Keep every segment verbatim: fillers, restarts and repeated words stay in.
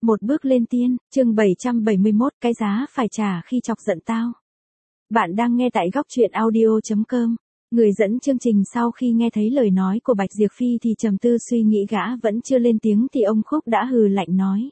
Một bước lên tiên, chương bảy trăm bảy mươi mốt, cái giá phải trả khi chọc giận tao. Bạn đang nghe tại góc truyện audio chấm com. Người dẫn chương trình sau khi nghe thấy lời nói của Bạch Diệp Phi thì trầm tư suy nghĩ, gã vẫn chưa lên tiếng thì ông Khúc đã hừ lạnh nói.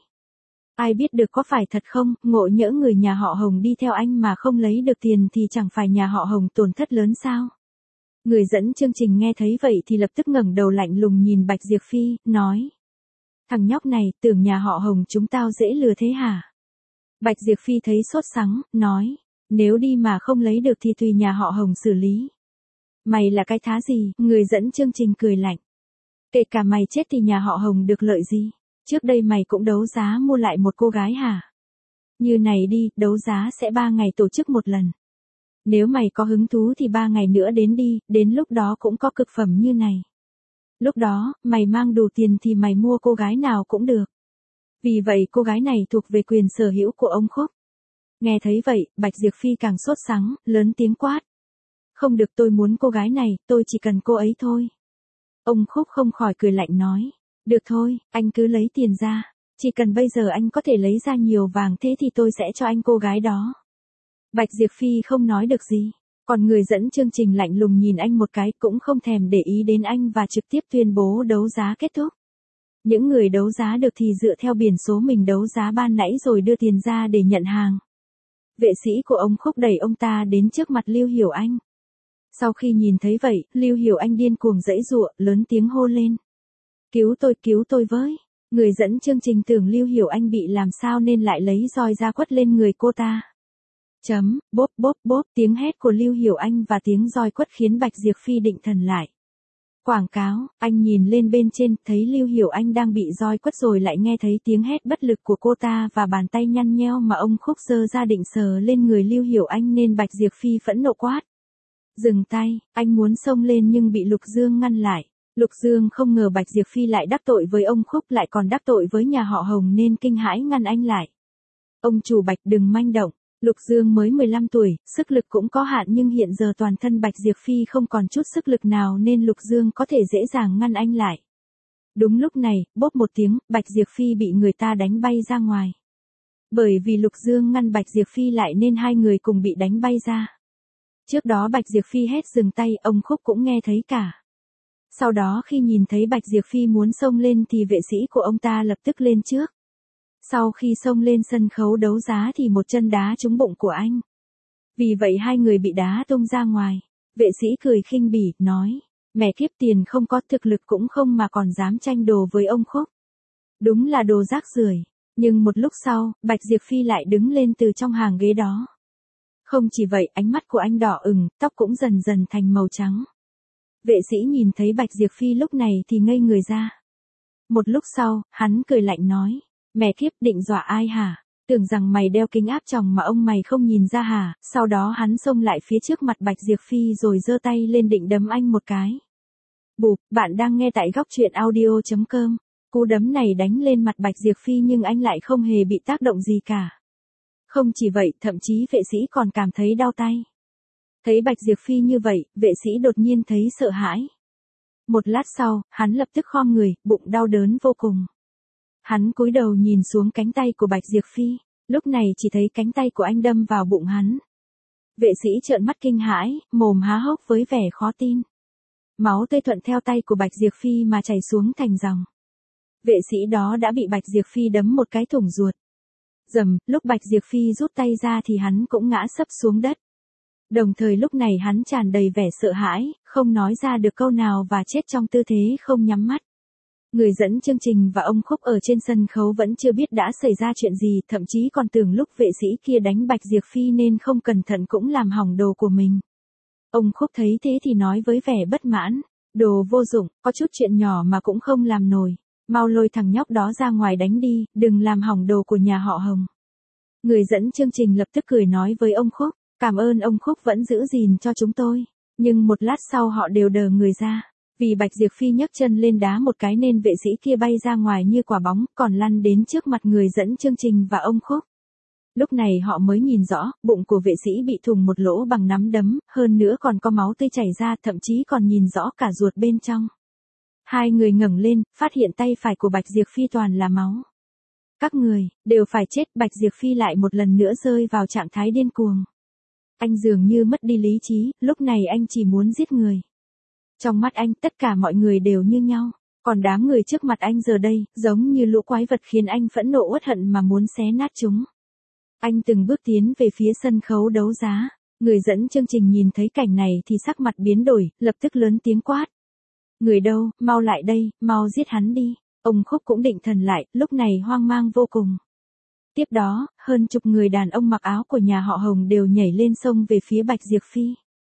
Ai biết được có phải thật không, ngộ nhỡ người nhà họ Hồng đi theo anh mà không lấy được tiền thì chẳng phải nhà họ Hồng tổn thất lớn sao? Người dẫn chương trình nghe thấy vậy thì lập tức ngẩng đầu lạnh lùng nhìn Bạch Diệp Phi, nói. Thằng nhóc này, tưởng nhà họ Hồng chúng tao dễ lừa thế hả? Bạch Diệp Phi thấy sốt sắng, nói, nếu đi mà không lấy được thì tùy nhà họ Hồng xử lý. Mày là cái thá gì? Người dẫn chương trình cười lạnh. Kể cả mày chết thì nhà họ Hồng được lợi gì? Trước đây mày cũng đấu giá mua lại một cô gái hả? Như này đi, đấu giá sẽ ba ngày tổ chức một lần. Nếu mày có hứng thú thì ba ngày nữa đến đi, đến lúc đó cũng có cực phẩm như này. Lúc đó, mày mang đủ tiền thì mày mua cô gái nào cũng được. Vì vậy cô gái này thuộc về quyền sở hữu của ông Khúc. Nghe thấy vậy, Bạch Diệp Phi càng sốt sắng, lớn tiếng quát. Không được, tôi muốn cô gái này, tôi chỉ cần cô ấy thôi. Ông Khúc không khỏi cười lạnh nói. Được thôi, anh cứ lấy tiền ra. Chỉ cần bây giờ anh có thể lấy ra nhiều vàng thế thì tôi sẽ cho anh cô gái đó. Bạch Diệp Phi không nói được gì. Còn người dẫn chương trình lạnh lùng nhìn anh một cái, cũng không thèm để ý đến anh và trực tiếp tuyên bố đấu giá kết thúc. Những người đấu giá được thì dựa theo biển số mình đấu giá ban nãy rồi đưa tiền ra để nhận hàng. Vệ sĩ của ông Khúc đẩy ông ta đến trước mặt Lưu Hiểu Anh. Sau khi nhìn thấy vậy, Lưu Hiểu Anh điên cuồng giãy giụa, lớn tiếng hô lên. Cứu tôi, cứu tôi với. Người dẫn chương trình tưởng Lưu Hiểu Anh bị làm sao nên lại lấy roi ra quất lên người cô ta. Chấm, bốp bốp bốp, tiếng hét của Lưu Hiểu Anh và tiếng roi quất khiến Bạch Diệp Phi định thần lại. Quảng cáo, anh nhìn lên bên trên, thấy Lưu Hiểu Anh đang bị roi quất rồi lại nghe thấy tiếng hét bất lực của cô ta và bàn tay nhăn nheo mà ông Khúc giơ ra định sờ lên người Lưu Hiểu Anh nên Bạch Diệp Phi phẫn nộ quát. Dừng tay, anh muốn xông lên nhưng bị Lục Dương ngăn lại. Lục Dương không ngờ Bạch Diệp Phi lại đắc tội với ông Khúc lại còn đắc tội với nhà họ Hồng nên kinh hãi ngăn anh lại. Ông chủ Bạch đừng manh động. Lục Dương mới mười lăm tuổi, sức lực cũng có hạn nhưng hiện giờ toàn thân Bạch Diệp Phi không còn chút sức lực nào nên Lục Dương có thể dễ dàng ngăn anh lại. Đúng lúc này, bốp một tiếng, Bạch Diệp Phi bị người ta đánh bay ra ngoài. Bởi vì Lục Dương ngăn Bạch Diệp Phi lại nên hai người cùng bị đánh bay ra. Trước đó Bạch Diệp Phi hét dừng tay, ông Khúc cũng nghe thấy cả. Sau đó khi nhìn thấy Bạch Diệp Phi muốn xông lên thì vệ sĩ của ông ta lập tức lên trước. Sau khi xông lên sân khấu đấu giá thì một chân đá trúng bụng của anh. Vì vậy hai người bị đá tung ra ngoài. Vệ sĩ cười khinh bỉ, nói. Mẹ kiếp, tiền không có, thực lực cũng không mà còn dám tranh đồ với ông Khúc. Đúng là đồ rác rưởi. Nhưng một lúc sau, Bạch Diệp Phi lại đứng lên từ trong hàng ghế đó. Không chỉ vậy, ánh mắt của anh đỏ ửng, tóc cũng dần dần thành màu trắng. Vệ sĩ nhìn thấy Bạch Diệp Phi lúc này thì ngây người ra. Một lúc sau, hắn cười lạnh nói. Mẹ kiếp, định dọa ai hả? Tưởng rằng mày đeo kính áp tròng mà ông mày không nhìn ra hả? Sau đó hắn xông lại phía trước mặt Bạch Diệp Phi rồi giơ tay lên định đấm anh một cái. Bụp, bạn đang nghe tại góc truyện audio chấm com. Cú đấm này đánh lên mặt Bạch Diệp Phi nhưng anh lại không hề bị tác động gì cả. Không chỉ vậy, thậm chí vệ sĩ còn cảm thấy đau tay. Thấy Bạch Diệp Phi như vậy, vệ sĩ đột nhiên thấy sợ hãi. Một lát sau, hắn lập tức khom người, bụng đau đớn vô cùng. Hắn cúi đầu nhìn xuống cánh tay của Bạch Diệp Phi, lúc này chỉ thấy cánh tay của anh đâm vào bụng hắn. Vệ sĩ trợn mắt kinh hãi, mồm há hốc với vẻ khó tin. Máu tươi thuận theo tay của Bạch Diệp Phi mà chảy xuống thành dòng. Vệ sĩ đó đã bị Bạch Diệp Phi đấm một cái thủng ruột. Dầm, lúc Bạch Diệp Phi rút tay ra thì hắn cũng ngã sấp xuống đất. Đồng thời lúc này hắn tràn đầy vẻ sợ hãi, không nói ra được câu nào và chết trong tư thế không nhắm mắt. Người dẫn chương trình và ông Khúc ở trên sân khấu vẫn chưa biết đã xảy ra chuyện gì, thậm chí còn tưởng lúc vệ sĩ kia đánh Bạch Diệp Phi nên không cẩn thận cũng làm hỏng đồ của mình. Ông Khúc thấy thế thì nói với vẻ bất mãn, đồ vô dụng, có chút chuyện nhỏ mà cũng không làm nổi, mau lôi thằng nhóc đó ra ngoài đánh đi, đừng làm hỏng đồ của nhà họ Hồng. Người dẫn chương trình lập tức cười nói với ông Khúc, cảm ơn ông Khúc vẫn giữ gìn cho chúng tôi, nhưng một lát sau họ đều đờ người ra. Vì Bạch Diệp Phi nhấc chân lên đá một cái nên vệ sĩ kia bay ra ngoài như quả bóng, còn lăn đến trước mặt người dẫn chương trình và ông Khúc. Lúc này họ mới nhìn rõ, bụng của vệ sĩ bị thủng một lỗ bằng nắm đấm, hơn nữa còn có máu tươi chảy ra, thậm chí còn nhìn rõ cả ruột bên trong. Hai người ngẩng lên, phát hiện tay phải của Bạch Diệp Phi toàn là máu. các người, đều phải chết. Bạch Diệp Phi lại một lần nữa rơi vào trạng thái điên cuồng. Anh dường như mất đi lý trí, lúc này anh chỉ muốn giết người. Trong mắt anh, tất cả mọi người đều như nhau. Còn đám người trước mặt anh giờ đây, giống như lũ quái vật khiến anh phẫn nộ uất hận mà muốn xé nát chúng. Anh từng bước tiến về phía sân khấu đấu giá. Người dẫn chương trình nhìn thấy cảnh này thì sắc mặt biến đổi, lập tức lớn tiếng quát. Người đâu, mau lại đây, mau giết hắn đi. Ông Khúc cũng định thần lại, lúc này hoang mang vô cùng. Tiếp đó, hơn chục người đàn ông mặc áo của nhà họ Hồng đều nhảy lên sông về phía Bạch Diệp Phi.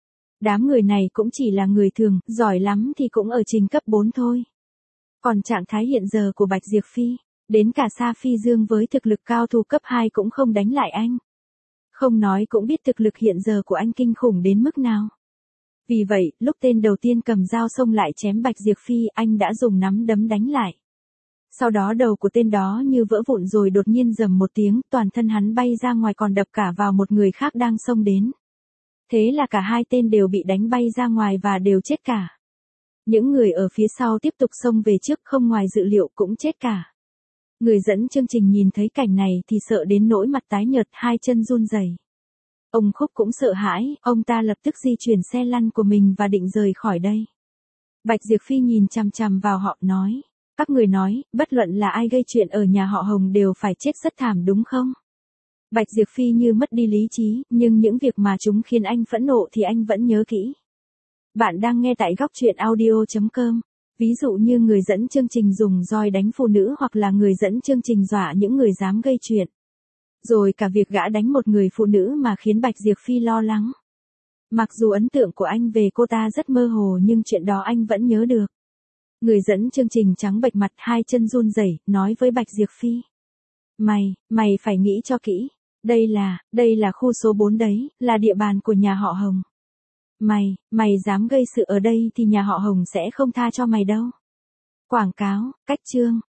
Đám người này cũng chỉ là người thường, giỏi lắm thì cũng ở trình cấp bốn thôi. Còn trạng thái hiện giờ của Bạch Diệp Phi, đến cả Sa Phi Dương với thực lực cao thủ cấp hai cũng không đánh lại anh. Không nói cũng biết thực lực hiện giờ của anh kinh khủng đến mức nào. Vì vậy, lúc tên đầu tiên cầm dao xông lại chém Bạch Diệp Phi, anh đã dùng nắm đấm đánh lại. Sau đó đầu của tên đó như vỡ vụn rồi đột nhiên rầm một tiếng, toàn thân hắn bay ra ngoài còn đập cả vào một người khác đang xông đến. Thế là cả hai tên đều bị đánh bay ra ngoài và đều chết cả. Những người ở phía sau tiếp tục xông về trước không ngoài dự liệu cũng chết cả. Người dẫn chương trình nhìn thấy cảnh này thì sợ đến nỗi mặt tái nhợt, hai chân run rẩy. Ông Khúc cũng sợ hãi, ông ta lập tức di chuyển xe lăn của mình và định rời khỏi đây. Bạch Diệp Phi nhìn chằm chằm vào họ nói. Các người nói, bất luận là ai gây chuyện ở nhà họ Hồng đều phải chết rất thảm đúng không? Bạch Diệp Phi như mất đi lý trí, nhưng những việc mà chúng khiến anh phẫn nộ thì anh vẫn nhớ kỹ. Bạn đang nghe tại góc truyện audio chấm com. Ví dụ như người dẫn chương trình dùng roi đánh phụ nữ hoặc là người dẫn chương trình dọa những người dám gây chuyện. Rồi cả việc gã đánh một người phụ nữ mà khiến Bạch Diệp Phi lo lắng. Mặc dù ấn tượng của anh về cô ta rất mơ hồ nhưng chuyện đó anh vẫn nhớ được. Người dẫn chương trình trắng bệch mặt, hai chân run rẩy, nói với Bạch Diệp Phi. Mày, mày phải nghĩ cho kỹ. Đây là, đây là khu số bốn đấy, là địa bàn của nhà họ Hồng. Mày, mày dám gây sự ở đây thì nhà họ Hồng sẽ không tha cho mày đâu. Quảng cáo, cách chương.